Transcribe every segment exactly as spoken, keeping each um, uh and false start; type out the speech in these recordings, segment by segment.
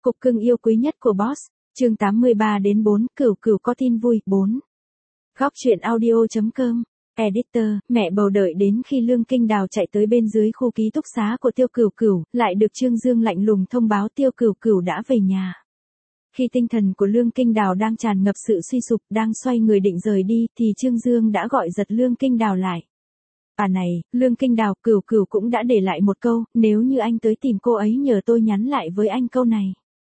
Cục cưng yêu quý nhất của boss, chương tám mươi ba đến bốn, Cửu Cửu có tin vui, bốn. Góc truyện audio.com, Editor, mẹ bầu đợi đến khi Lương Kinh Đào chạy tới bên dưới khu ký túc xá của Tiêu Cửu Cửu, lại được Trương Dương lạnh lùng thông báo Tiêu Cửu Cửu đã về nhà. Khi tinh thần của Lương Kinh Đào đang tràn ngập sự suy sụp, đang xoay người định rời đi, thì Trương Dương đã gọi giật Lương Kinh Đào lại. À này, Lương Kinh Đào, Cửu Cửu cũng đã để lại một câu, nếu như anh tới tìm cô ấy nhờ tôi nhắn lại với anh câu này.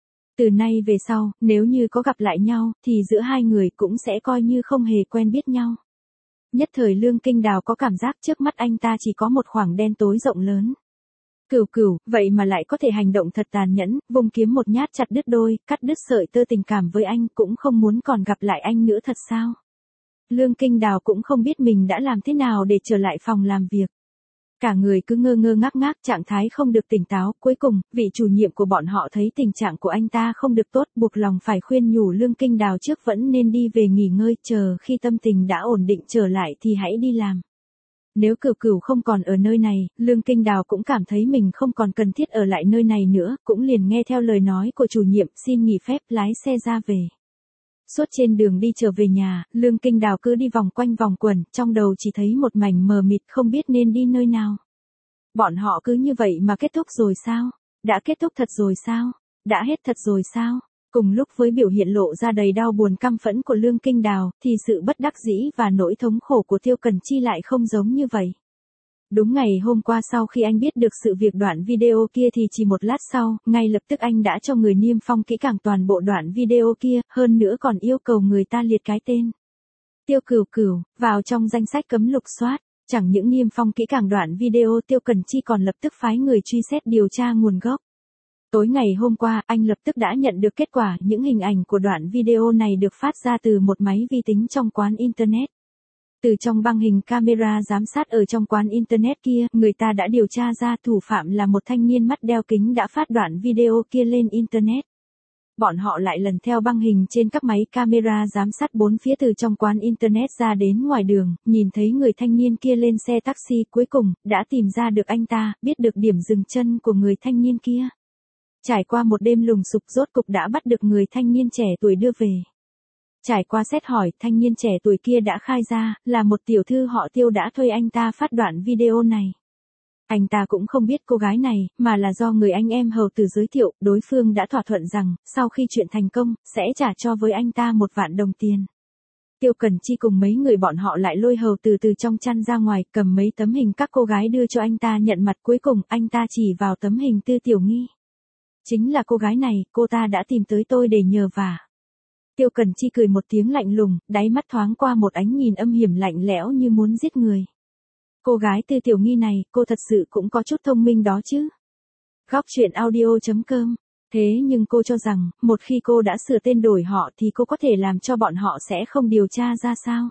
Từ nay về sau, nếu như có gặp lại nhau, thì giữa hai người cũng sẽ coi như không hề quen biết nhau. Nhất thời Lương Kinh Đào có cảm giác trước mắt anh ta chỉ có một khoảng đen tối rộng lớn. Cửu Cửu, vậy mà lại có thể hành động thật tàn nhẫn, vùng kiếm một nhát chặt đứt đôi, cắt đứt sợi tơ tình cảm với anh, cũng không muốn còn gặp lại anh nữa thật sao? Lương Kinh Đào cũng không biết mình đã làm thế nào để trở lại phòng làm việc. Cả người cứ ngơ ngơ ngác ngác, trạng thái không được tỉnh táo. Cuối cùng, vị chủ nhiệm của bọn họ thấy tình trạng của anh ta không được tốt, buộc lòng phải khuyên nhủ Lương Kinh Đào trước vẫn nên đi về nghỉ ngơi, chờ khi tâm tình đã ổn định trở lại thì hãy đi làm. Nếu Cửu Cửu không còn ở nơi này, Lương Kinh Đào cũng cảm thấy mình không còn cần thiết ở lại nơi này nữa, cũng liền nghe theo lời nói của chủ nhiệm, xin nghỉ phép lái xe ra về. Suốt trên đường đi trở về nhà, Lương Kinh Đào cứ đi vòng quanh vòng quẩn, trong đầu chỉ thấy một mảnh mờ mịt không biết nên đi nơi nào. Bọn họ cứ như vậy mà kết thúc rồi sao? Đã kết thúc thật rồi sao? Đã hết thật rồi sao? Cùng lúc với biểu hiện lộ ra đầy đau buồn căm phẫn của Lương Kinh Đào, thì sự bất đắc dĩ và nỗi thống khổ của Tiêu Cần Chi lại không giống như vậy. Đúng ngày hôm qua sau khi anh biết được sự việc đoạn video kia thì chỉ một lát sau, ngay lập tức anh đã cho người niêm phong kỹ càng toàn bộ đoạn video kia, hơn nữa còn yêu cầu người ta liệt cái tên Tiêu Cửu Cửu vào trong danh sách cấm lục soát. Chẳng những niêm phong kỹ càng đoạn video, Tiêu Cần Chi còn lập tức phái người truy xét điều tra nguồn gốc. Tối ngày hôm qua, anh lập tức đã nhận được kết quả, những hình ảnh của đoạn video này được phát ra từ một máy vi tính trong quán Internet. Từ trong băng hình camera giám sát ở trong quán Internet kia, người ta đã điều tra ra thủ phạm là một thanh niên mắt đeo kính đã phát đoạn video kia lên Internet. Bọn họ lại lần theo băng hình trên các máy camera giám sát bốn phía từ trong quán Internet ra đến ngoài đường, nhìn thấy người thanh niên kia lên xe taxi, cuối cùng, đã tìm ra được anh ta, biết được điểm dừng chân của người thanh niên kia. Trải qua một đêm lùng sục, rốt cục đã bắt được người thanh niên trẻ tuổi đưa về. Trải qua xét hỏi, thanh niên trẻ tuổi kia đã khai ra, là một tiểu thư họ Tiêu đã thuê anh ta phát đoạn video này. Anh ta cũng không biết cô gái này, mà là do người anh em hầu tử giới thiệu, đối phương đã thỏa thuận rằng, sau khi chuyện thành công, sẽ trả cho với anh ta một vạn đồng tiền. Tiêu Cần Chi cùng mấy người bọn họ lại lôi hầu tử từ trong chăn ra ngoài, cầm mấy tấm hình các cô gái đưa cho anh ta nhận mặt, cuối cùng, anh ta chỉ vào tấm hình Tư Tiểu Nghi. Chính là cô gái này, cô ta đã tìm tới tôi để nhờ vả. Tiêu Cần Chi cười một tiếng lạnh lùng, đáy mắt thoáng qua một ánh nhìn âm hiểm lạnh lẽo như muốn giết người. Cô gái Tư Tiểu Nghi này, cô thật sự cũng có chút thông minh đó chứ. Góc truyện audio.com. Thế nhưng cô cho rằng, một khi cô đã sửa tên đổi họ thì cô có thể làm cho bọn họ sẽ không điều tra ra sao.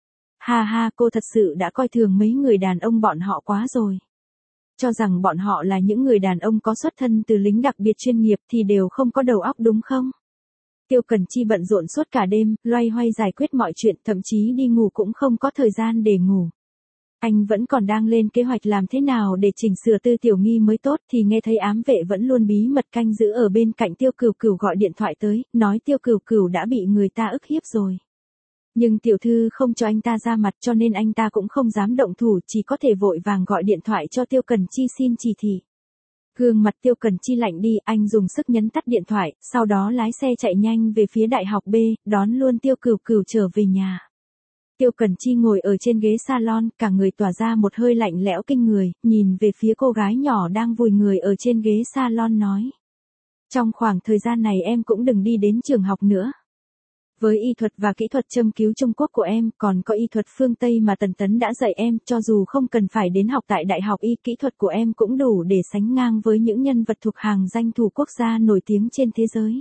Ha ha, cô thật sự đã coi thường mấy người đàn ông bọn họ quá rồi. Cho rằng bọn họ là những người đàn ông có xuất thân từ lính đặc biệt chuyên nghiệp thì đều không có đầu óc đúng không? Tiêu Cần Chi bận rộn suốt cả đêm, loay hoay giải quyết mọi chuyện, thậm chí đi ngủ cũng không có thời gian để ngủ. Anh vẫn còn đang lên kế hoạch làm thế nào để chỉnh sửa Tư Tiểu Nghi mới tốt, thì nghe thấy ám vệ vẫn luôn bí mật canh giữ ở bên cạnh Tiêu Cửu Cửu gọi điện thoại tới, nói Tiêu Cửu Cửu đã bị người ta ức hiếp rồi. Nhưng tiểu thư không cho anh ta ra mặt, cho nên anh ta cũng không dám động thủ, chỉ có thể vội vàng gọi điện thoại cho Tiêu Cần Chi xin chỉ thị. Gương mặt Tiêu Cần Chi lạnh đi, anh dùng sức nhấn tắt điện thoại, sau đó lái xe chạy nhanh về phía đại học B, đón luôn Tiêu Cửu Cửu trở về nhà. Tiêu Cần Chi ngồi ở trên ghế salon, cả người tỏa ra một hơi lạnh lẽo kinh người, nhìn về phía cô gái nhỏ đang vùi người ở trên ghế salon nói. Trong khoảng thời gian này em cũng đừng đi đến trường học nữa. Với y thuật và kỹ thuật châm cứu Trung Quốc của em, còn có y thuật phương Tây mà Tần Tấn đã dạy em, cho dù không cần phải đến học tại đại học y, kỹ thuật của em cũng đủ để sánh ngang với những nhân vật thuộc hàng danh thủ quốc gia nổi tiếng trên thế giới.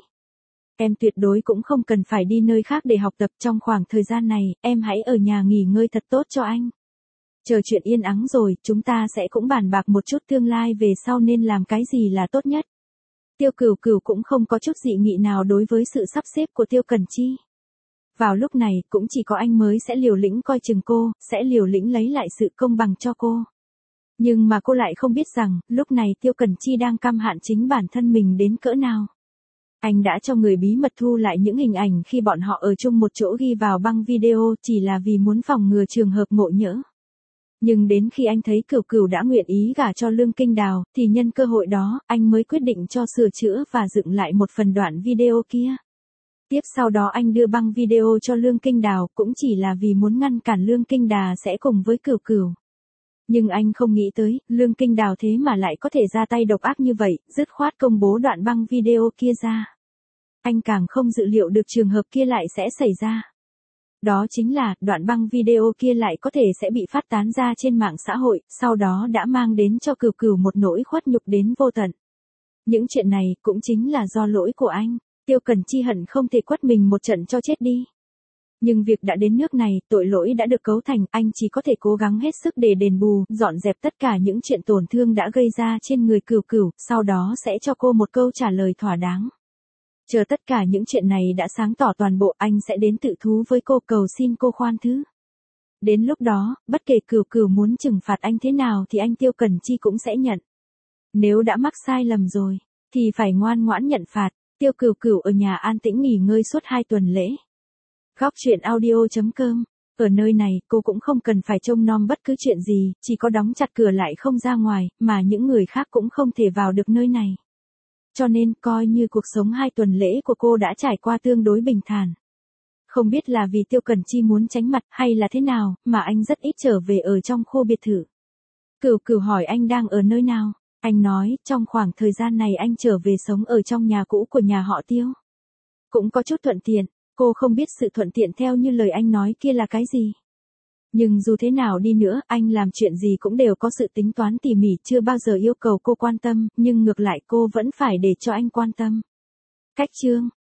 Em tuyệt đối cũng không cần phải đi nơi khác để học tập, trong khoảng thời gian này, em hãy ở nhà nghỉ ngơi thật tốt cho anh. Chờ chuyện yên ắng rồi, chúng ta sẽ cũng bàn bạc một chút tương lai về sau nên làm cái gì là tốt nhất. Tiêu Cửu Cửu cũng không có chút dị nghị nào đối với sự sắp xếp của Tiêu Cần Chi. Vào lúc này, cũng chỉ có anh mới sẽ liều lĩnh coi chừng cô, sẽ liều lĩnh lấy lại sự công bằng cho cô. Nhưng mà cô lại không biết rằng, lúc này Tiêu Cần Chi đang căm hạn chính bản thân mình đến cỡ nào. Anh đã cho người bí mật thu lại những hình ảnh khi bọn họ ở chung một chỗ ghi vào băng video chỉ là vì muốn phòng ngừa trường hợp ngộ nhỡ. Nhưng đến khi anh thấy Cửu Cửu đã nguyện ý gả cho Lương Kinh Đào, thì nhân cơ hội đó, anh mới quyết định cho sửa chữa và dựng lại một phần đoạn video kia. Tiếp sau đó anh đưa băng video cho Lương Kinh Đào cũng chỉ là vì muốn ngăn cản Lương Kinh Đà sẽ cùng với Cửu Cửu. Nhưng anh không nghĩ tới, Lương Kinh Đào thế mà lại có thể ra tay độc ác như vậy, dứt khoát công bố đoạn băng video kia ra. Anh càng không dự liệu được trường hợp kia lại sẽ xảy ra. Đó chính là, đoạn băng video kia lại có thể sẽ bị phát tán ra trên mạng xã hội, sau đó đã mang đến cho Cửu Cửu một nỗi khuất nhục đến vô tận. Những chuyện này cũng chính là do lỗi của anh, Tiêu Cần Chi hận không thể quất mình một trận cho chết đi. Nhưng việc đã đến nước này, tội lỗi đã được cấu thành, anh chỉ có thể cố gắng hết sức để đền bù, dọn dẹp tất cả những chuyện tổn thương đã gây ra trên người Cửu Cửu, sau đó sẽ cho cô một câu trả lời thỏa đáng. Chờ tất cả những chuyện này đã sáng tỏ toàn bộ, anh sẽ đến tự thú với cô cầu xin cô khoan thứ. Đến lúc đó, bất kể Cửu Cửu muốn trừng phạt anh thế nào thì anh Tiêu Cần Chi cũng sẽ nhận. Nếu đã mắc sai lầm rồi, thì phải ngoan ngoãn nhận phạt. Tiêu Cửu Cửu ở nhà an tĩnh nghỉ ngơi suốt hai tuần lễ. Góc truyện audio chấm com. Ở nơi này, cô cũng không cần phải trông nom bất cứ chuyện gì, chỉ có đóng chặt cửa lại không ra ngoài, mà những người khác cũng không thể vào được nơi này. Cho nên, coi như cuộc sống hai tuần lễ của cô đã trải qua tương đối bình thản. Không biết là vì Tiêu Cần Chi muốn tránh mặt hay là thế nào, mà anh rất ít trở về ở trong khu biệt thự. Cửu Cửu hỏi anh đang ở nơi nào. Anh nói, trong khoảng thời gian này anh trở về sống ở trong nhà cũ của nhà họ Tiêu. Cũng có chút thuận tiện, cô không biết sự thuận tiện theo như lời anh nói kia là cái gì. Nhưng dù thế nào đi nữa, anh làm chuyện gì cũng đều có sự tính toán tỉ mỉ, chưa bao giờ yêu cầu cô quan tâm, nhưng ngược lại cô vẫn phải để cho anh quan tâm. Cách chương